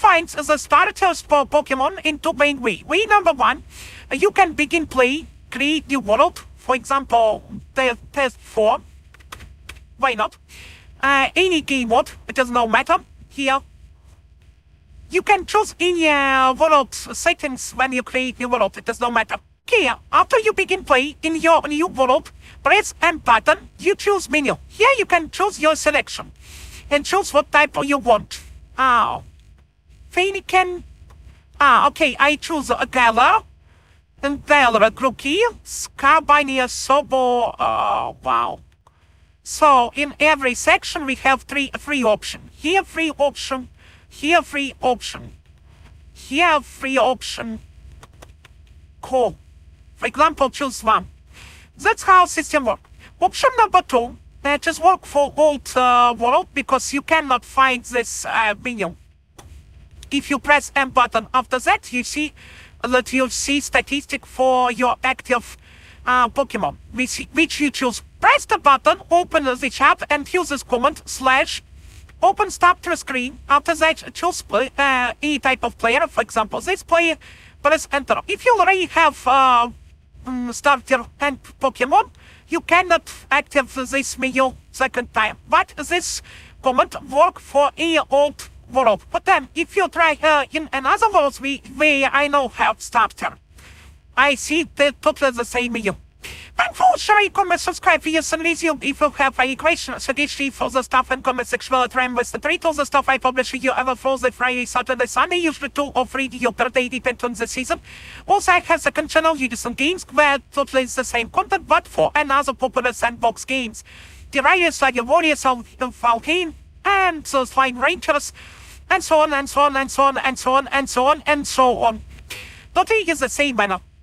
find the starters for Pokemon in two main ways. Way number one, you can begin play, create new world. For example, test 4. Why not? Any game mode, it does not matter. Here, you can choose any world settings when you create new world. It does not matter. Here, after you begin play in your new world, press M button, you choose menu. Here you can choose your selection and choose what type you want. Fennekin. Okay, I choose a Galar. And Galar, Grookey, Scarbinia, Sobo. Wow. So in every section we have free option. Here free option. Here free option. Here free option. Cool. For example, choose one. That's how system works. Option number 2, just work for old world because you cannot find this menu. If you press M button after that, you see that you see statistic for your active Pokemon, which you choose. Press the button, open the chat, and use this command / open starter screen. After that, choose any type of player. For example, this player, press enter. If you already have starter and Pokemon, you cannot activate this menu second time. But this command work for any old world. But then, if you try in another world where I know have starter, I see totally the same menu. Thanks for sharing, comment, subscribe, videos, and leave if you have any questions, suggestions for the stuff and comment section. I'll try and list the all the stuff I publish video ever for the Friday, Saturday, Sunday, usually 2 or 3 video per day, depending on the season. Also, I have second channel, you do some games where totally is the same content, but for another popular sandbox games. The Riders like your Warriors of Valheim, and the Slime Rangers, and so on, and so on, and so on, and so on, and so on, and so on. Not is the same manner.